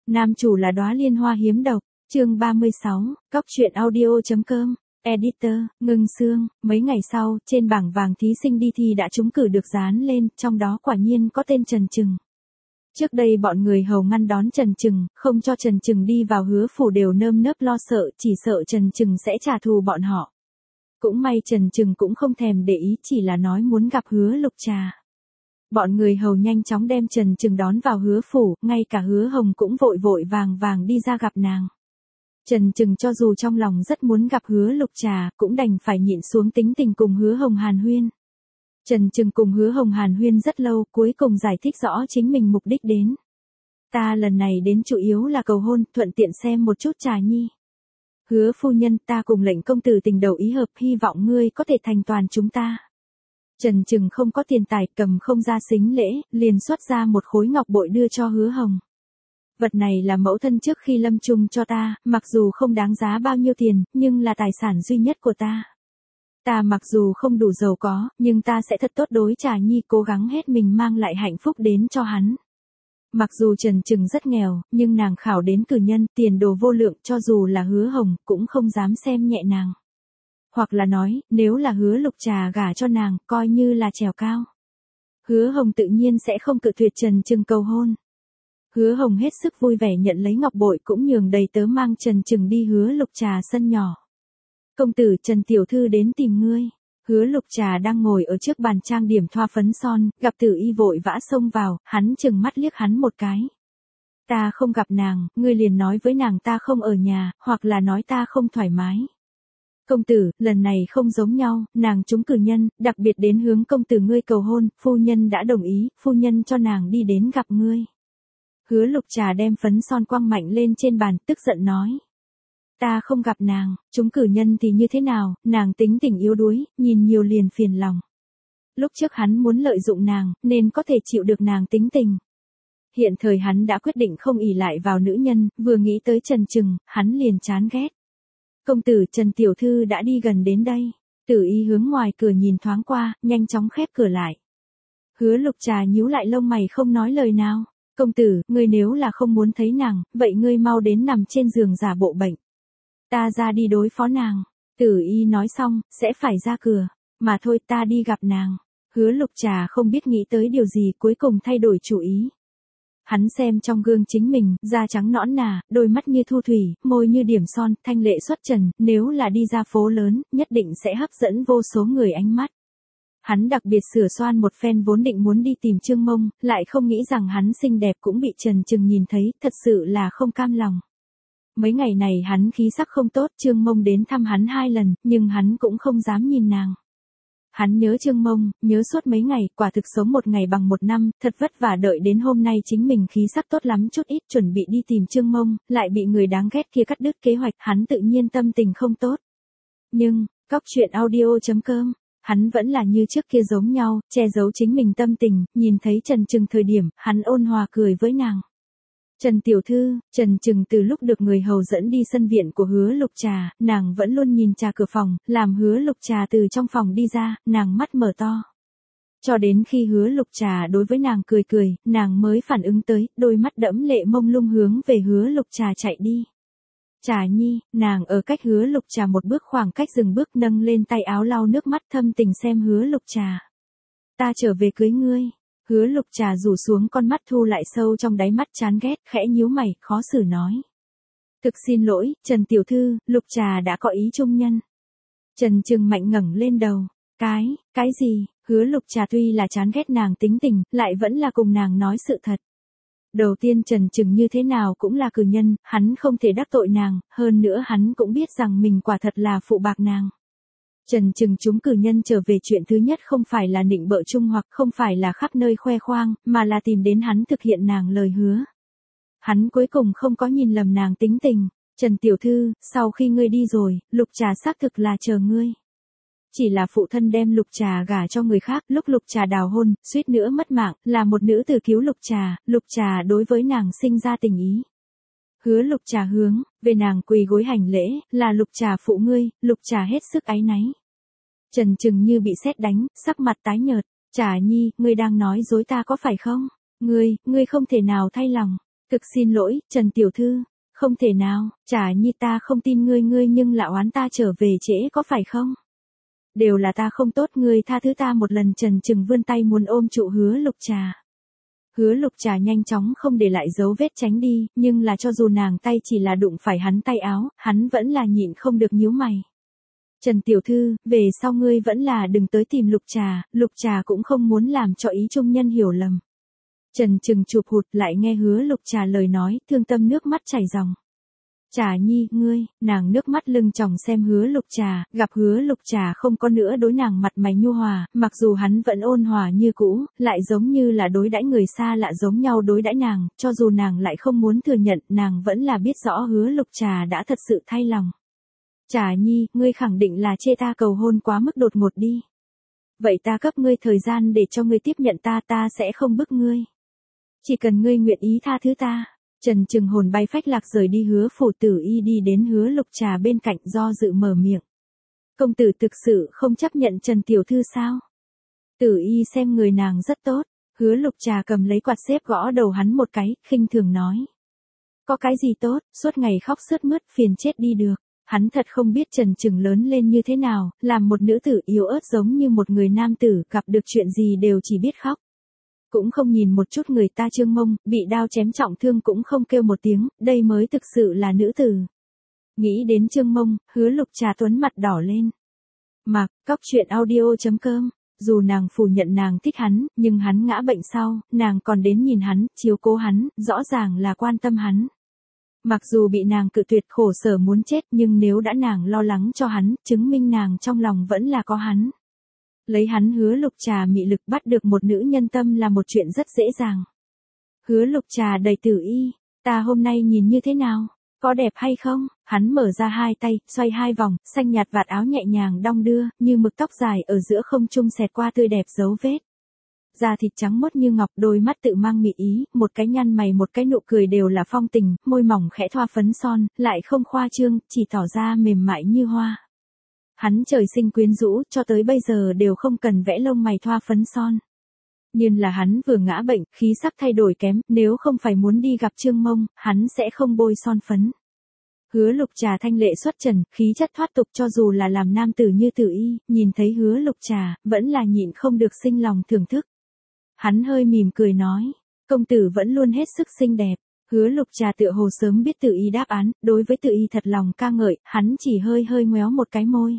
Nam chủ là đóa liên hoa hiếm độc, chương 36, cóc truyện audio.com, editor, Ngưng Sương. Mấy ngày sau, trên bảng vàng thí sinh đi thi đã trúng cử được dán lên, trong đó quả nhiên có tên Trần Trừng. Trước đây bọn người hầu ngăn đón Trần Trừng, không cho Trần Trừng đi vào Hứa phủ đều nơm nớp lo sợ, chỉ sợ Trần Trừng sẽ trả thù bọn họ. Cũng may Trần Trừng cũng không thèm để ý, chỉ là nói muốn gặp Hứa Lục Trà. Bọn người hầu nhanh chóng đem Trần Trừng đón vào Hứa phủ, ngay cả Hứa Hồng cũng vội vội vàng vàng đi ra gặp nàng. Trần Trừng cho dù trong lòng rất muốn gặp Hứa Lục Trà, cũng đành phải nhịn xuống tính tình cùng Hứa Hồng hàn huyên. Trần Trừng cùng Hứa Hồng hàn huyên rất lâu, cuối cùng giải thích rõ chính mình mục đích đến. Ta lần này đến chủ yếu là cầu hôn, thuận tiện xem một chút Trà nhi. Hứa phu nhân, ta cùng lệnh công tử tình đầu ý hợp, hy vọng ngươi có thể thành toàn chúng ta. Trần Trừng không có tiền tài, cầm không ra sính lễ, liền xuất ra một khối ngọc bội đưa cho Hứa Hồng. Vật này là mẫu thân trước khi lâm chung cho ta, mặc dù không đáng giá bao nhiêu tiền, nhưng là tài sản duy nhất của ta. Ta mặc dù không đủ giàu có, nhưng ta sẽ thật tốt đối Trà nhi, cố gắng hết mình mang lại hạnh phúc đến cho hắn. Mặc dù Trần Trừng rất nghèo, nhưng nàng khảo đến cử nhân, tiền đồ vô lượng, cho dù là Hứa Hồng, cũng không dám xem nhẹ nàng. Hoặc là nói, nếu là Hứa Lục Trà gả cho nàng, coi như là trèo cao. Hứa Hồng tự nhiên sẽ không cự tuyệt Trần Trừng cầu hôn. Hứa Hồng hết sức vui vẻ nhận lấy ngọc bội, cũng nhường đầy tớ mang Trần Trừng đi Hứa Lục Trà sân nhỏ. Công tử, Trần tiểu thư đến tìm ngươi. Hứa Lục Trà đang ngồi ở trước bàn trang điểm thoa phấn son, gặp Tử Y vội vã xông vào, hắn chừng mắt liếc hắn một cái. Ta không gặp nàng, ngươi liền nói với nàng ta không ở nhà, hoặc là nói ta không thoải mái. Công tử, lần này không giống nhau, nàng trúng cử nhân, đặc biệt đến hướng công tử ngươi cầu hôn, phu nhân đã đồng ý, phu nhân cho nàng đi đến gặp ngươi. Hứa Lục Trà đem phấn son quăng mạnh lên trên bàn, tức giận nói. Ta không gặp nàng, trúng cử nhân thì như thế nào, nàng tính tình yếu đuối, nhìn nhiều liền phiền lòng. Lúc trước hắn muốn lợi dụng nàng, nên có thể chịu được nàng tính tình. Hiện thời hắn đã quyết định không ỷ lại vào nữ nhân, vừa nghĩ tới Trần Trừng, hắn liền chán ghét. Công tử, Trần tiểu thư đã đi gần đến đây. Tử Y hướng ngoài cửa nhìn thoáng qua, nhanh chóng khép cửa lại. Hứa Lục Trà nhíu lại lông mày không nói lời nào. Công tử, ngươi nếu là không muốn thấy nàng, vậy ngươi mau đến nằm trên giường giả bộ bệnh. Ta ra đi đối phó nàng. Tử Y nói xong, sẽ phải ra cửa. Mà thôi, ta đi gặp nàng. Hứa Lục Trà không biết nghĩ tới điều gì, cuối cùng thay đổi chủ ý. Hắn xem trong gương chính mình, da trắng nõn nà, đôi mắt như thu thủy, môi như điểm son, thanh lệ xuất trần, nếu là đi ra phố lớn, nhất định sẽ hấp dẫn vô số người ánh mắt. Hắn đặc biệt sửa soan một phen, vốn định muốn đi tìm Trương Mông, lại không nghĩ rằng hắn xinh đẹp cũng bị Trần Trừng nhìn thấy, thật sự là không cam lòng. Mấy ngày này hắn khí sắc không tốt, Trương Mông đến thăm hắn 2 lần, nhưng hắn cũng không dám nhìn nàng. Hắn nhớ Trương Mông, nhớ suốt mấy ngày, quả thực sống một ngày bằng một năm, thật vất vả đợi đến hôm nay chính mình khí sắc tốt lắm chút ít, chuẩn bị đi tìm Trương Mông, lại bị người đáng ghét kia cắt đứt kế hoạch, hắn tự nhiên tâm tình không tốt. Nhưng, cóc truyện audio.com, hắn vẫn là như trước kia giống nhau, che giấu chính mình tâm tình, nhìn thấy Trần Trừng thời điểm, hắn ôn hòa cười với nàng. Trần tiểu thư, Trần Trừng từ lúc được người hầu dẫn đi sân viện của Hứa Lục Trà, nàng vẫn luôn nhìn trà cửa phòng, làm Hứa Lục Trà từ trong phòng đi ra, nàng mắt mở to. Cho đến khi Hứa Lục Trà đối với nàng cười cười, nàng mới phản ứng tới, đôi mắt đẫm lệ mông lung hướng về Hứa Lục Trà chạy đi. Trà nhi, nàng ở cách Hứa Lục Trà một bước, khoảng cách dừng bước, nâng lên tay áo lau nước mắt, thâm tình xem Hứa Lục Trà. Ta trở về cưới ngươi. Hứa Lục Trà rủ xuống con mắt, thu lại sâu trong đáy mắt, chán ghét, khẽ nhíu mày, khó xử nói. Thực xin lỗi, Trần tiểu thư, Lục Trà đã có ý chung nhân. Trần Trừng mạnh ngẩng lên đầu. Cái gì? Hứa Lục Trà tuy là chán ghét nàng tính tình, lại vẫn là cùng nàng nói sự thật. Đầu tiên Trần Trừng như thế nào cũng là cử nhân, hắn không thể đắc tội nàng, hơn nữa hắn cũng biết rằng mình quả thật là phụ bạc nàng. Trần Trừng trúng cử nhân trở về, chuyện thứ nhất không phải là nịnh bợ Trung, hoặc không phải là khắp nơi khoe khoang, mà là tìm đến hắn thực hiện nàng lời hứa. Hắn cuối cùng không có nhìn lầm nàng tính tình. Trần tiểu thư, sau khi ngươi đi rồi, Lục Trà xác thực là chờ ngươi. Chỉ là phụ thân đem Lục Trà gả cho người khác, lúc Lục Trà đào hôn, suýt nữa mất mạng, là một nữ tử cứu Lục Trà đối với nàng sinh ra tình ý. Hứa Lục Trà hướng về nàng quỳ gối hành lễ, là Lục Trà phụ ngươi. Lục Trà hết sức áy náy. Trần Trừng như bị sét đánh, sắc mặt tái nhợt. Trà nhi, ngươi đang nói dối ta có phải không? Ngươi không thể nào thay lòng. Thực xin lỗi, Trần Tiểu Thư. Không thể nào, Trà Nhi ta không tin ngươi nhưng lại oán ta trở về trễ có phải không? Đều là ta không tốt, ngươi tha thứ ta một lần. Trần Trừng vươn tay muốn ôm trụ Hứa Lục Trà. Hứa Lục Trà nhanh chóng không để lại dấu vết tránh đi, nhưng là cho dù nàng tay chỉ là đụng phải hắn tay áo, hắn vẫn là nhịn không được nhíu mày. Trần Tiểu Thư, về sau ngươi vẫn là đừng tới tìm Lục Trà cũng không muốn làm cho ý trung nhân hiểu lầm. Trần Trừng chụp hụt lại nghe Hứa Lục Trà lời nói, thương tâm nước mắt chảy ròng. Trà Nhi, ngươi, nàng nước mắt lưng tròng xem Hứa Lục Trà, gặp Hứa Lục Trà không có nữa đối nàng mặt mày nhu hòa, mặc dù hắn vẫn ôn hòa như cũ, lại giống như là đối đãi người xa lạ giống nhau đối đãi nàng, cho dù nàng lại không muốn thừa nhận, nàng vẫn là biết rõ Hứa Lục Trà đã thật sự thay lòng. Trà Nhi, ngươi khẳng định là chê ta cầu hôn quá mức đột ngột đi. Vậy ta cấp ngươi thời gian để cho ngươi tiếp nhận ta sẽ không bức ngươi. Chỉ cần ngươi nguyện ý tha thứ ta. Trần Trừng hồn bay phách lạc rời đi. Hứa Phủ Tử Y đi đến Hứa Lục Trà bên cạnh do dự mở miệng. Công tử thực sự không chấp nhận Trần Tiểu Thư sao? Tử Y xem người nàng rất tốt. Hứa Lục Trà cầm lấy quạt xếp gõ đầu hắn một cái, khinh thường nói. Có cái gì tốt, suốt ngày khóc sướt mướt phiền chết đi được. Hắn thật không biết Trần Trừng lớn lên như thế nào, làm một nữ tử yếu ớt giống như một người nam tử, gặp được chuyện gì đều chỉ biết khóc. Cũng không nhìn một chút người ta Trương Mông, bị đao chém trọng thương cũng không kêu một tiếng, đây mới thực sự là nữ tử. Nghĩ đến Trương Mông, Hứa Lục Trà tuấn mặt đỏ lên. Mặc, cóc truyện audio.com, dù nàng phủ nhận nàng thích hắn, nhưng hắn ngã bệnh sau, nàng còn đến nhìn hắn, chiếu cố hắn, rõ ràng là quan tâm hắn. Mặc dù bị nàng cự tuyệt khổ sở muốn chết nhưng nếu đã nàng lo lắng cho hắn, chứng minh nàng trong lòng vẫn là có hắn. Lấy hắn Hứa Lục Trà mị lực bắt được một nữ nhân tâm là một chuyện rất dễ dàng. Hứa Lục Trà đầy Tử Y, ta hôm nay nhìn như thế nào? Có đẹp hay không? Hắn mở ra hai tay, xoay hai vòng, xanh nhạt vạt áo nhẹ nhàng đong đưa, như mực tóc dài ở giữa không trung xẹt qua tươi đẹp dấu vết. Da thịt trắng mốt như ngọc, đôi mắt tự mang mị ý, một cái nhăn mày một cái nụ cười đều là phong tình, môi mỏng khẽ thoa phấn son, lại không khoa trương, chỉ tỏ ra mềm mại như hoa. Hắn trời sinh quyến rũ, cho tới bây giờ đều không cần vẽ lông mày thoa phấn son. Nhưng là hắn vừa ngã bệnh, khí sắc thay đổi kém, nếu không phải muốn đi gặp Trương Mông, hắn sẽ không bôi son phấn. Hứa Lục Trà thanh lệ xuất trần, khí chất thoát tục, cho dù là làm nam tử như Tử Y, nhìn thấy Hứa Lục Trà, vẫn là nhịn không được sinh lòng thưởng thức. Hắn hơi mỉm cười nói, công tử vẫn luôn hết sức xinh đẹp. Hứa Lục Trà tựa hồ sớm biết Tử Y đáp án, đối với Tử Y thật lòng ca ngợi, hắn chỉ hơi ngoéo một cái môi.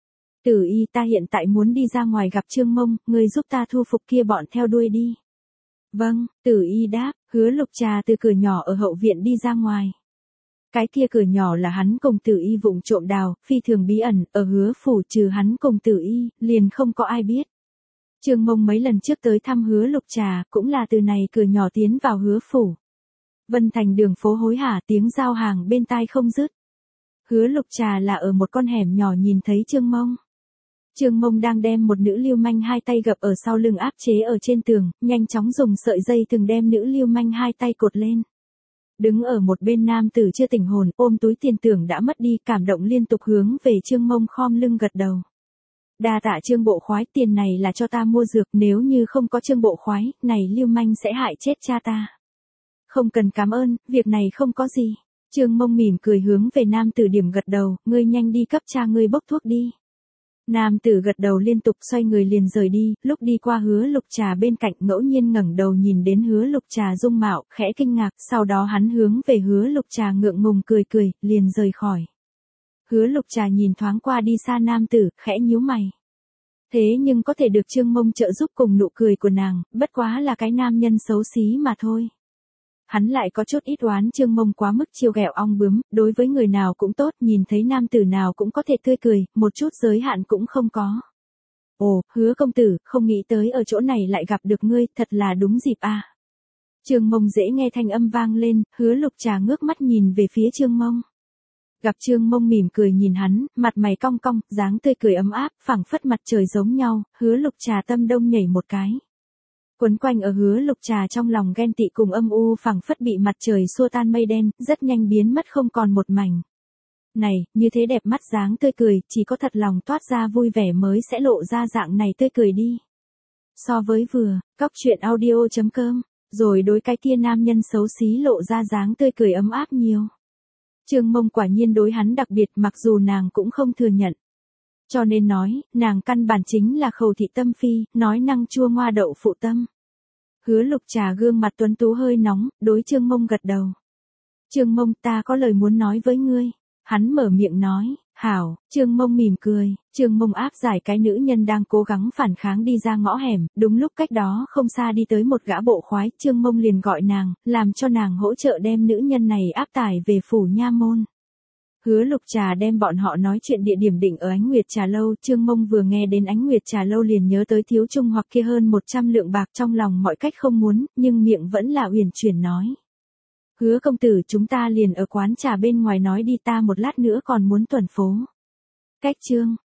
Tử Y, ta hiện tại muốn đi ra ngoài gặp Trương Mông, người giúp ta thu phục kia bọn theo đuôi đi. Vâng, Tử Y đáp. Hứa Lục Trà từ cửa nhỏ ở hậu viện đi ra ngoài. Cái kia cửa nhỏ là hắn cùng Tử Y vụng trộm đào, phi thường bí ẩn, ở Hứa Phủ trừ hắn cùng Tử Y, liền không có ai biết. Trương Mông mấy lần trước tới thăm Hứa Lục Trà, cũng là từ này cửa nhỏ tiến vào Hứa Phủ. Vân Thành đường phố hối hả, tiếng giao hàng bên tai không dứt. Hứa Lục Trà là ở một con hẻm nhỏ nhìn thấy Trương Mông. Trương Mông đang đem một nữ lưu manh hai tay gập ở sau lưng áp chế ở trên tường, nhanh chóng dùng sợi dây thừng đem nữ lưu manh hai tay cột lên. Đứng ở một bên nam tử chưa tỉnh hồn, ôm túi tiền tưởng đã mất đi, cảm động liên tục hướng về Trương Mông khom lưng gật đầu. Đa tạ Trương bộ khoái, tiền này là cho ta mua dược, nếu như không có Trương bộ khoái, này lưu manh sẽ hại chết cha ta. Không cần cảm ơn, việc này không có gì. Trương Mông mỉm cười hướng về nam tử điểm gật đầu, ngươi nhanh đi cấp cha ngươi bốc thuốc đi. Nam tử gật đầu liên tục xoay người liền rời đi, lúc đi qua Hứa Lục Trà bên cạnh ngẫu nhiên ngẩng đầu nhìn đến Hứa Lục Trà dung mạo, khẽ kinh ngạc, sau đó hắn hướng về Hứa Lục Trà ngượng ngùng cười, liền rời khỏi. Hứa Lục Trà nhìn thoáng qua đi xa nam tử, khẽ nhíu mày. Thế nhưng có thể được Trương Mông trợ giúp cùng nụ cười của nàng, bất quá là cái nam nhân xấu xí mà thôi. Hắn lại có chút ít oán Trương Mông quá mức chiêu ghẹo ong bướm, đối với người nào cũng tốt, nhìn thấy nam tử nào cũng có thể tươi cười, một chút giới hạn cũng không có. Ồ, Hứa công tử, không nghĩ tới ở chỗ này lại gặp được ngươi, thật là đúng dịp à. Trương Mông dễ nghe thanh âm vang lên, Hứa Lục Trà ngước mắt nhìn về phía Trương Mông. Gặp Trương Mông mỉm cười nhìn hắn, mặt mày cong cong, dáng tươi cười ấm áp, phảng phất mặt trời giống nhau, Hứa Lục Trà tâm đông nhảy một cái. Quấn quanh ở Hứa Lục Trà trong lòng ghen tị cùng âm u phảng phất bị mặt trời xua tan mây đen, rất nhanh biến mất không còn một mảnh. Này, như thế đẹp mắt dáng tươi cười, chỉ có thật lòng toát ra vui vẻ mới sẽ lộ ra dạng này tươi cười đi. So với vừa, cóc truyện audio.com rồi đối cái kia nam nhân xấu xí lộ ra dáng tươi cười ấm áp nhiều. Trương Mông quả nhiên đối hắn đặc biệt mặc dù nàng cũng không thừa nhận. Cho nên nói, nàng căn bản chính là khẩu thị tâm phi, nói năng chua ngoa đậu phụ tâm. Hứa Lục Trà gương mặt tuấn tú hơi nóng, đối Trương Mông gật đầu. Trương Mông, ta có lời muốn nói với ngươi. Hắn mở miệng nói, hảo. Trương Mông mỉm cười. Trương Mông áp giải cái nữ nhân đang cố gắng phản kháng đi ra ngõ hẻm, đúng lúc cách đó không xa đi tới một gã bộ khoái, Trương Mông liền gọi nàng, làm cho nàng hỗ trợ đem nữ nhân này áp tải về phủ nha môn. Hứa Lục Trà đem bọn họ nói chuyện địa điểm định ở Ánh Nguyệt Trà Lâu, Trương Mông vừa nghe đến Ánh Nguyệt Trà Lâu liền nhớ tới thiếu trung hoặc kia hơn 100 lượng bạc, trong lòng mọi cách không muốn, nhưng miệng vẫn là uyển chuyển nói. Hứa công tử, chúng ta liền ở quán trà bên ngoài nói đi, ta một lát nữa còn muốn tuần phố. Cách Trương